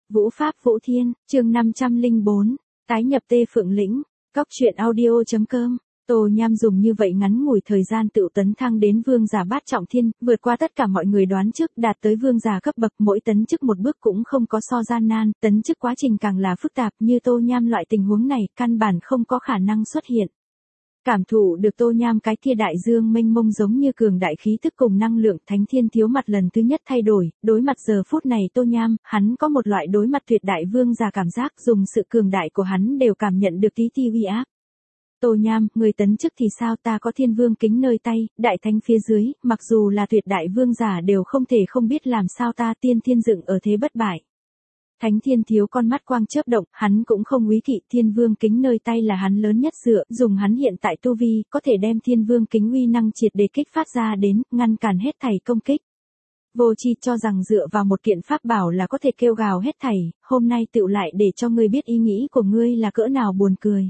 Vũ Pháp Vũ Thiên, chương 504, tái nhập Tê Phượng Lĩnh, Cóc truyện audio.com. Tô Nham dùng như vậy ngắn ngủi thời gian tự tấn thăng đến vương giả bát trọng thiên, vượt qua tất cả mọi người đoán trước, đạt tới vương giả cấp bậc, mỗi tấn chức một bước cũng không có so gian nan, tấn chức quá trình càng là phức tạp, như Tô Nham loại tình huống này, căn bản không có khả năng xuất hiện. Cảm thụ được Tô Nham cái kia đại dương mênh mông giống như cường đại khí tức cùng năng lượng, Thánh Thiên Thiếu mặt lần thứ nhất thay đổi, đối mặt giờ phút này Tô Nham, hắn có một loại đối mặt tuyệt đại vương giả cảm giác, dùng sự cường đại của hắn đều cảm nhận được tí ti uy áp. Tô Nham, người tấn chức thì sao, ta có thiên vương kính nơi tay, đại thánh phía dưới, mặc dù là tuyệt đại vương giả đều không thể không biết làm sao ta tiên thiên dựng ở thế bất bại. Thánh Thiên Thiếu con mắt quang chớp động, hắn cũng không úy kỵ, thiên vương kính nơi tay là hắn lớn nhất dựa, dùng hắn hiện tại tu vi, có thể đem thiên vương kính uy năng triệt để kích phát ra đến, ngăn cản hết thảy công kích. Vô Chi cho rằng dựa vào một kiện pháp bảo là có thể kêu gào hết thảy, hôm nay tựu lại để cho ngươi biết ý nghĩ của ngươi là cỡ nào buồn cười.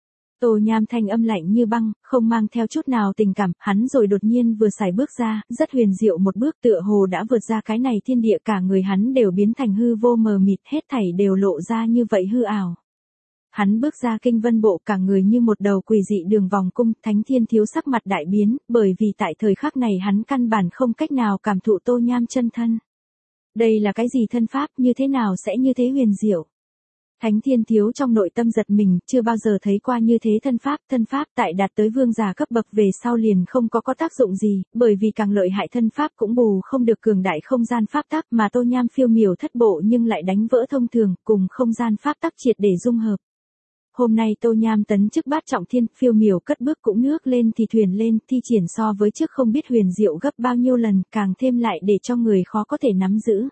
Tô Nham thanh âm lạnh như băng, không mang theo chút nào tình cảm, hắn rồi đột nhiên vừa xài bước ra, rất huyền diệu một bước tựa hồ đã vượt ra cái này thiên địa, cả người hắn đều biến thành hư vô mờ mịt, hết thảy đều lộ ra như vậy hư ảo. Hắn bước ra kinh vân bộ, cả người như một đầu quỷ dị đường vòng cung, Thánh Thiên Thiếu sắc mặt đại biến, bởi vì tại thời khắc này hắn căn bản không cách nào cảm thụ Tô Nham chân thân. Đây là cái gì thân pháp, như thế nào sẽ như thế huyền diệu? Thánh Thiên Thiếu trong nội tâm giật mình, chưa bao giờ thấy qua như thế thân pháp tại đạt tới vương giả cấp bậc về sau liền không có tác dụng gì, bởi vì càng lợi hại thân pháp cũng bù không được cường đại không gian pháp tắc, mà Tô Nham phiêu miểu thất bộ nhưng lại đánh vỡ thông thường, cùng không gian pháp tắc triệt để dung hợp. Hôm nay Tô Nham tấn chức bát trọng thiên, phiêu miểu cất bước cũng nước lên thì thuyền lên, thi triển so với trước không biết huyền diệu gấp bao nhiêu lần, càng thêm lại để cho người khó có thể nắm giữ.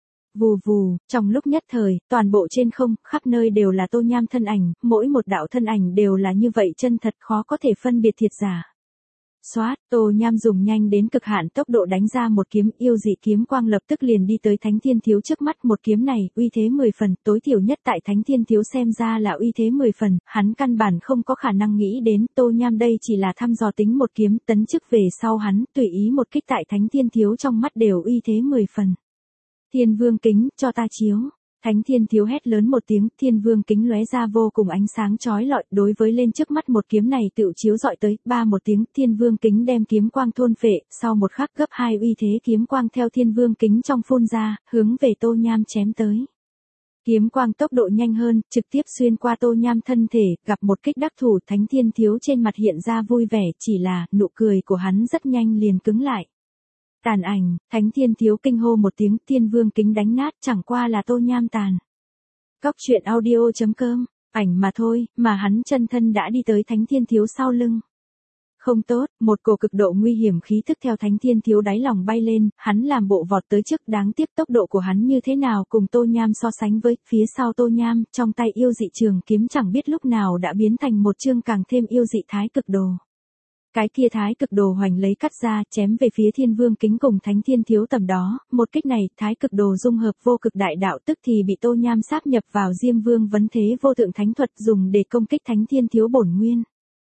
Vù vù, trong lúc nhất thời, toàn bộ trên không, khắp nơi đều là Tô Nham thân ảnh, mỗi một đạo thân ảnh đều là như vậy chân thật, khó có thể phân biệt thiệt giả. Xoát, Tô Nham dùng nhanh đến cực hạn tốc độ đánh ra một kiếm, yêu dị kiếm quang lập tức liền đi tới Thánh Thiên Thiếu trước mắt, một kiếm này, uy thế 10 phần, tối thiểu nhất tại Thánh Thiên Thiếu xem ra là uy thế 10 phần, hắn căn bản không có khả năng nghĩ đến, Tô Nham đây chỉ là thăm dò tính một kiếm, tấn chức về sau hắn, tùy ý một kích tại Thánh Thiên Thiếu trong mắt đều uy thế 10 phần. Thiên vương kính, cho ta chiếu. Thánh Thiên Thiếu hét lớn một tiếng, thiên vương kính lóe ra vô cùng ánh sáng chói lọi, đối với lên trước mắt một kiếm này tựu chiếu dọi tới, ba một tiếng, thiên vương kính đem kiếm quang thôn phệ, sau một khắc gấp hai uy thế kiếm quang theo thiên vương kính trong phun ra, hướng về Tô Nham chém tới. Kiếm quang tốc độ nhanh hơn, trực tiếp xuyên qua Tô Nham thân thể, gặp một kích đắc thủ, Thánh Thiên Thiếu trên mặt hiện ra vui vẻ, chỉ là, nụ cười của hắn rất nhanh liền cứng lại. Tàn ảnh, Thánh Thiên Thiếu kinh hô một tiếng, thiên vương kính đánh nát, chẳng qua là Tô Nham tàn. Cóc truyện audio.com, ảnh mà thôi, mà hắn chân thân đã đi tới Thánh Thiên Thiếu sau lưng. Không tốt, một cổ cực độ nguy hiểm khí thức theo Thánh Thiên Thiếu đáy lòng bay lên, hắn làm bộ vọt tới trước, đáng tiếc tốc độ của hắn như thế nào cùng Tô Nham so sánh với, phía sau Tô Nham, trong tay yêu dị trường kiếm chẳng biết lúc nào đã biến thành một chương càng thêm yêu dị thái cực đồ. Cái kia thái cực đồ hoành lấy cắt ra, chém về phía thiên vương kính cùng Thánh Thiên Thiếu tầm đó, một kích này, thái cực đồ dung hợp vô cực đại đạo tức thì bị Tô Nham sáp nhập vào Diêm Vương vấn thế vô thượng thánh thuật dùng để công kích Thánh Thiên Thiếu bổn nguyên.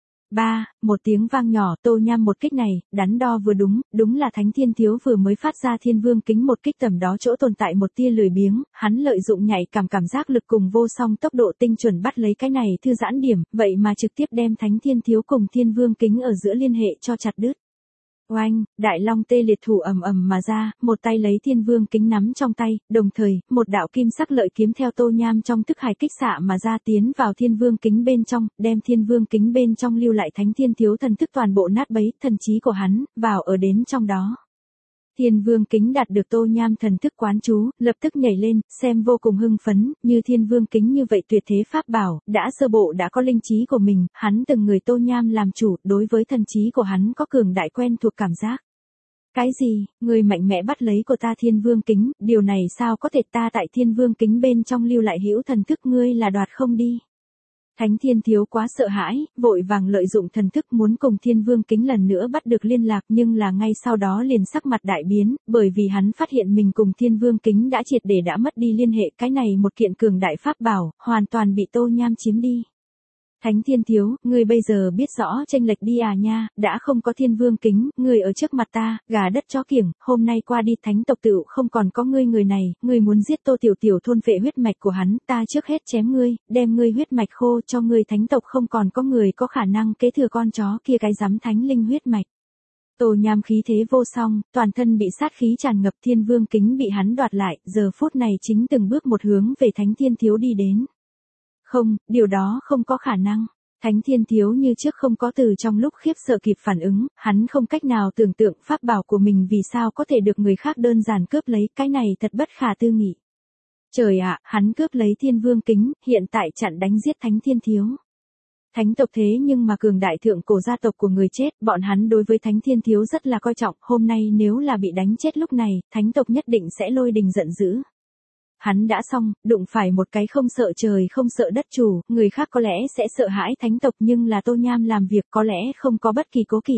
Một tiếng vang nhỏ, Tô Nham một kích này, đắn đo vừa đúng là Thánh Thiên Thiếu vừa mới phát ra thiên vương kính một kích tầm đó chỗ tồn tại một tia lười biếng, hắn lợi dụng nhạy cảm giác lực cùng vô song tốc độ tinh chuẩn bắt lấy cái này thư giãn điểm, vậy mà trực tiếp đem Thánh Thiên Thiếu cùng thiên vương kính ở giữa liên hệ cho chặt đứt. Oanh, đại long tê liệt thủ ầm mà ra, một tay lấy thiên vương kính nắm trong tay, đồng thời, một đạo kim sắc lợi kiếm theo Tô Nham trong thức hải kích xạ mà ra tiến vào thiên vương kính bên trong, đem thiên vương kính bên trong lưu lại Thánh Thiên Thiếu thần thức toàn bộ nát bấy, thần trí của hắn, vào ở đến trong đó. Thiên vương kính đạt được Tô Nham thần thức quán chú, lập tức nhảy lên, xem vô cùng hưng phấn, như thiên vương kính như vậy tuyệt thế pháp bảo, đã sơ bộ đã có linh trí của mình, hắn từng người Tô Nham làm chủ, đối với thần trí của hắn có cường đại quen thuộc cảm giác. Cái gì, người mạnh mẽ bắt lấy của ta thiên vương kính, điều này sao có thể, ta tại thiên vương kính bên trong lưu lại hữu thần thức, ngươi là đoạt không đi. Thánh Thiên Thiếu quá sợ hãi, vội vàng lợi dụng thần thức muốn cùng thiên vương kính lần nữa bắt được liên lạc, nhưng là ngay sau đó liền sắc mặt đại biến, bởi vì hắn phát hiện mình cùng thiên vương kính đã triệt để đã mất đi liên hệ, cái này một kiện cường đại pháp bảo, hoàn toàn bị Tô Nham chiếm đi. Thánh Thiên Thiếu, ngươi bây giờ biết rõ chênh lệch đi à nha, đã không có Thiên Vương kính, ngươi ở trước mặt ta, gà đất chó kiểng, hôm nay qua đi thánh tộc tựu không còn có ngươi người này, ngươi muốn giết Tô Tiểu Tiểu thôn phệ huyết mạch của hắn, ta trước hết chém ngươi, đem ngươi huyết mạch khô cho ngươi, thánh tộc không còn có người có khả năng kế thừa con chó kia cái dám thánh linh huyết mạch. Tô Nham khí thế vô song, toàn thân bị sát khí tràn ngập, Thiên Vương kính bị hắn đoạt lại, giờ phút này chính từng bước một hướng về Thánh Thiên Thiếu đi đến. Không, điều đó không có khả năng. Thánh Thiên Thiếu như trước không có từ trong lúc khiếp sợ kịp phản ứng, hắn không cách nào tưởng tượng pháp bảo của mình vì sao có thể được người khác đơn giản cướp lấy, cái này thật bất khả tư nghị. Trời ạ, hắn cướp lấy Thiên Vương kính, hiện tại chặn đánh giết Thánh Thiên Thiếu. Thánh tộc thế nhưng mà cường đại thượng cổ gia tộc của người chết, bọn hắn đối với Thánh Thiên Thiếu rất là coi trọng, hôm nay nếu là bị đánh chết lúc này, thánh tộc nhất định sẽ lôi đình giận dữ. Hắn đã xong, đụng phải một cái không sợ trời không sợ đất chủ, người khác có lẽ sẽ sợ hãi thánh tộc nhưng là Tô Nham làm việc có lẽ không có bất kỳ cố kỵ.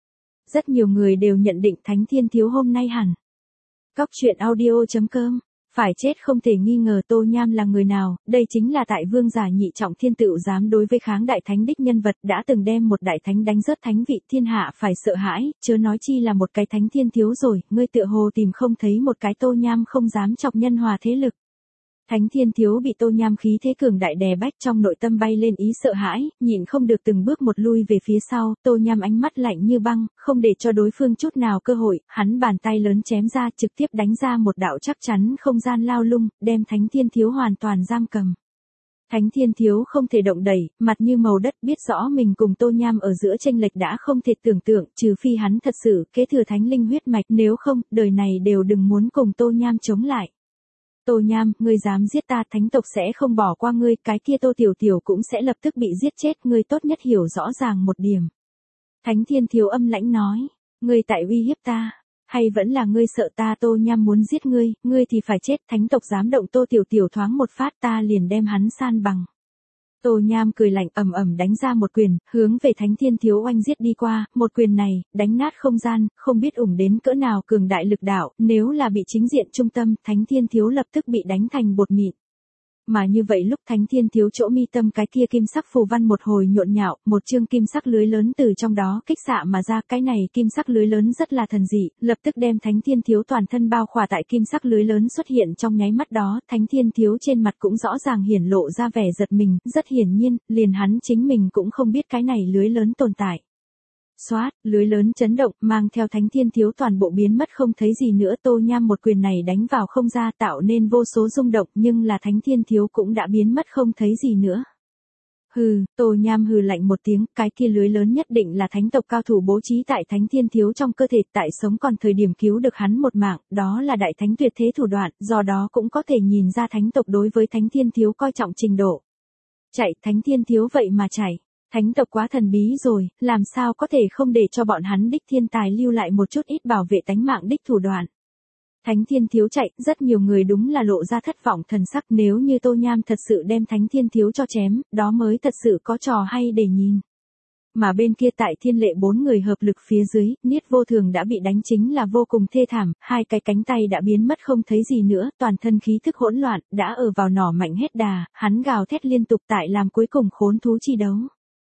Rất nhiều người đều nhận định Thánh Thiên Thiếu hôm nay hẳn. Cóc truyện audio.com, phải chết không thể nghi ngờ. Tô Nham là người nào, đây chính là tại vương giả nhị trọng thiên tựu dám đối với kháng đại thánh đích nhân vật, đã từng đem một đại thánh đánh rớt thánh vị, thiên hạ phải sợ hãi, chớ nói chi là một cái Thánh Thiên Thiếu rồi, ngươi tựa hồ tìm không thấy một cái Tô Nham không dám chọc nhân hòa thế lực. Thánh Thiên Thiếu bị Tô Nham khí thế cường đại đè bách, trong nội tâm bay lên ý sợ hãi, nhịn không được từng bước một lui về phía sau, Tô Nham ánh mắt lạnh như băng, không để cho đối phương chút nào cơ hội, hắn bàn tay lớn chém ra, trực tiếp đánh ra một đạo chắc chắn không gian lao lung, đem Thánh Thiên Thiếu hoàn toàn giam cầm. Thánh Thiên Thiếu không thể động đẩy, mặt như màu đất, biết rõ mình cùng Tô Nham ở giữa chênh lệch đã không thể tưởng tượng, trừ phi hắn thật sự kế thừa thánh linh huyết mạch, nếu không, đời này đều đừng muốn cùng Tô Nham chống lại. Tô Nham, ngươi dám giết ta, thánh tộc sẽ không bỏ qua ngươi, cái kia Tô Tiểu Tiểu cũng sẽ lập tức bị giết chết, ngươi tốt nhất hiểu rõ ràng một điểm. Thánh Thiên Thiếu âm lãnh nói, ngươi tại uy hiếp ta, hay vẫn là ngươi sợ ta? Tô Nham muốn giết ngươi, ngươi thì phải chết, thánh tộc dám động Tô Tiểu Tiểu thoáng một phát ta liền đem hắn san bằng. Tô Nham cười lạnh, ầm ầm đánh ra một quyền, hướng về Thánh Thiên Thiếu oanh giết đi qua, một quyền này, đánh nát không gian, không biết ủng đến cỡ nào cường đại lực đạo, nếu là bị chính diện trung tâm, Thánh Thiên Thiếu lập tức bị đánh thành bột mịn. Mà như vậy lúc Thánh Thiên Thiếu chỗ mi tâm cái kia kim sắc phù văn một hồi nhộn nhạo, một chương kim sắc lưới lớn từ trong đó kích xạ mà ra, cái này kim sắc lưới lớn rất là thần dị, lập tức đem Thánh Thiên Thiếu toàn thân bao khỏa tại kim sắc lưới lớn xuất hiện trong nháy mắt đó, Thánh Thiên Thiếu trên mặt cũng rõ ràng hiển lộ ra vẻ giật mình, rất hiển nhiên, liền hắn chính mình cũng không biết cái này lưới lớn tồn tại. Xoát, lưới lớn chấn động, mang theo Thánh Thiên Thiếu toàn bộ biến mất không thấy gì nữa. Tô Nham một quyền này đánh vào không ra, tạo nên vô số rung động, nhưng là Thánh Thiên Thiếu cũng đã biến mất không thấy gì nữa. Hừ, Tô Nham hừ lạnh một tiếng, cái kia lưới lớn nhất định là thánh tộc cao thủ bố trí tại Thánh Thiên Thiếu trong cơ thể, tại sống còn thời điểm cứu được hắn một mạng, đó là đại thánh tuyệt thế thủ đoạn, do đó cũng có thể nhìn ra thánh tộc đối với Thánh Thiên Thiếu coi trọng trình độ. Chạy, Thánh Thiên Thiếu vậy mà chạy. Thánh tộc quá thần bí rồi, làm sao có thể không để cho bọn hắn đích thiên tài lưu lại một chút ít bảo vệ tánh mạng đích thủ đoạn. Thánh Thiên Thiếu chạy, rất nhiều người đúng là lộ ra thất vọng thần sắc, nếu như Tô Nham thật sự đem Thánh Thiên Thiếu cho chém, đó mới thật sự có trò hay để nhìn. Mà bên kia tại Thiên Lệ 4 người hợp lực phía dưới, Niết Vô Thường đã bị đánh chính là vô cùng thê thảm, hai cái cánh tay đã biến mất không thấy gì nữa, toàn thân khí thức hỗn loạn, đã ở vào nỏ mạnh hết đà, hắn gào thét liên tục tại làm cuối cùng khốn thú chi đấu.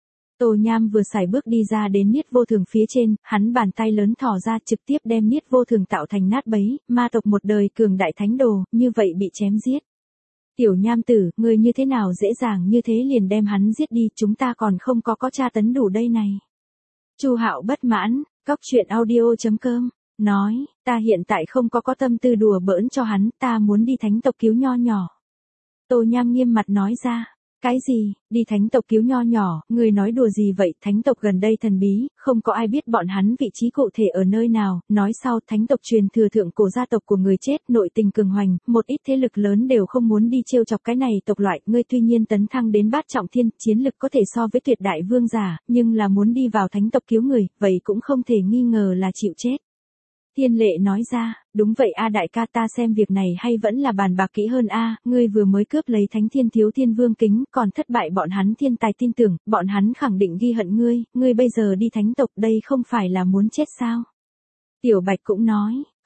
Tô Nham vừa sải bước đi ra đến Niết Vô Thường phía trên, hắn bàn tay lớn thò ra trực tiếp đem Niết Vô Thường tạo thành nát bấy, ma tộc một đời cường đại thánh đồ, như vậy bị chém giết. Tiểu Nham tử, người như thế nào dễ dàng như thế liền đem hắn giết đi, chúng ta còn không có tra tấn đủ đây này. Chu Hạo bất mãn, cóc truyện audio.com, nói, ta hiện tại không có tâm tư đùa bỡn cho hắn, ta muốn đi thánh tộc cứu nho nhỏ. Tô Nham nghiêm mặt nói ra. Cái gì, đi thánh tộc cứu nho nhỏ, người nói đùa gì vậy, thánh tộc gần đây thần bí, không có ai biết bọn hắn vị trí cụ thể ở nơi nào, nói sau thánh tộc truyền thừa thượng cổ gia tộc của người chết, nội tình cường hoành, một ít thế lực lớn đều không muốn đi trêu chọc cái này tộc loại, ngươi tuy nhiên tấn thăng đến bát trọng thiên, chiến lực có thể so với tuyệt đại vương giả, nhưng là muốn đi vào thánh tộc cứu người, vậy cũng không thể nghi ngờ là chịu chết. Thiên Lệ nói ra, đúng vậy a đại ca, ta xem việc này hay vẫn là bàn bạc kỹ hơn a, ngươi vừa mới cướp lấy Thánh Thiên Thiếu Thiên Vương kính, còn thất bại bọn hắn thiên tài tin tưởng, bọn hắn khẳng định ghi hận ngươi bây giờ đi thánh tộc đây không phải là muốn chết sao? Tiểu Bạch cũng nói,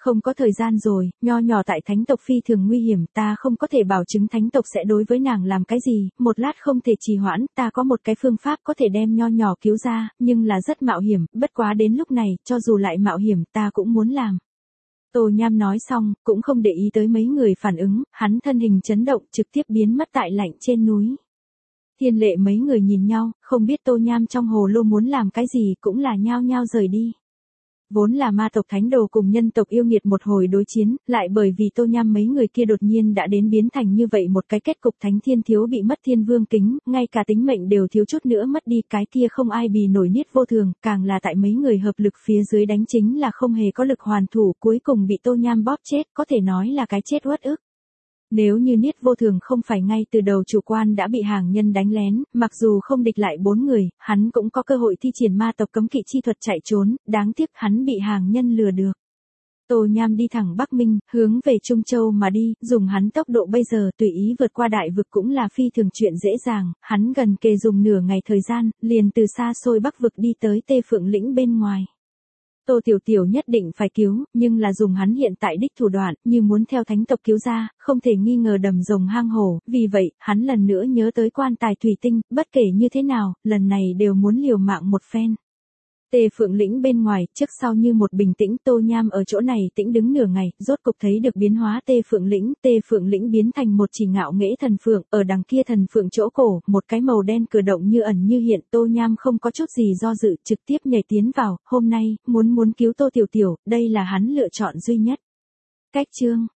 Không có thời gian rồi, nho nhỏ tại thánh tộc phi thường nguy hiểm, ta không có thể bảo chứng thánh tộc sẽ đối với nàng làm cái gì, một lát không thể trì hoãn, ta có một cái phương pháp có thể đem nho nhỏ cứu ra, nhưng là rất mạo hiểm, bất quá đến lúc này, cho dù lại mạo hiểm, ta cũng muốn làm. Tô Nham nói xong, cũng không để ý tới mấy người phản ứng, hắn thân hình chấn động, trực tiếp biến mất tại lạnh trên núi. Thiên Lệ mấy người nhìn nhau, không biết Tô Nham trong hồ lô muốn làm cái gì, cũng là nhao nhao rời đi. Vốn là ma tộc thánh đồ cùng nhân tộc yêu nghiệt một hồi đối chiến, lại bởi vì Tô Nham mấy người kia đột nhiên đã đến biến thành như vậy một cái kết cục, thánh thiên thiếu bị mất thiên vương kính, ngay cả tính mệnh đều thiếu chút nữa mất đi, cái kia không ai bì nổi Niết Vô Thường, càng là tại mấy người hợp lực phía dưới đánh chính là không hề có lực hoàn thủ, cuối cùng bị Tô Nham bóp chết, có thể nói là cái chết uất ức. Nếu như Niết Vô Thường không phải ngay từ đầu chủ quan đã bị hàng nhân đánh lén, mặc dù không địch lại 4 người, hắn cũng có cơ hội thi triển ma tộc cấm kỵ chi thuật chạy trốn, đáng tiếc hắn bị hàng nhân lừa được. Tô Nham đi thẳng Bắc Minh, hướng về Trung Châu mà đi, dùng hắn tốc độ bây giờ tùy ý vượt qua đại vực cũng là phi thường chuyện dễ dàng, hắn gần kề dùng nửa ngày thời gian, liền từ xa xôi Bắc vực đi tới Tê Phượng lĩnh bên ngoài. Tô Tiểu Tiểu nhất định phải cứu, nhưng là dùng hắn hiện tại đích thủ đoạn, như muốn theo thánh tộc cứu ra, không thể nghi ngờ đầm rồng hang hổ, vì vậy, hắn lần nữa nhớ tới quan tài thủy tinh, bất kể như thế nào, lần này đều muốn liều mạng một phen. Tê Phượng lĩnh bên ngoài, trước sau như một bình tĩnh, Tô Nham ở chỗ này tĩnh đứng nửa ngày, rốt cục thấy được biến hóa Tê Phượng lĩnh biến thành một chỉ ngạo nghễ thần phượng, ở đằng kia thần phượng chỗ cổ, một cái màu đen cử động như ẩn như hiện, Tô Nham không có chút gì do dự, trực tiếp nhảy tiến vào, hôm nay, muốn cứu Tô Tiểu Tiểu, đây là hắn lựa chọn duy nhất. Cách chương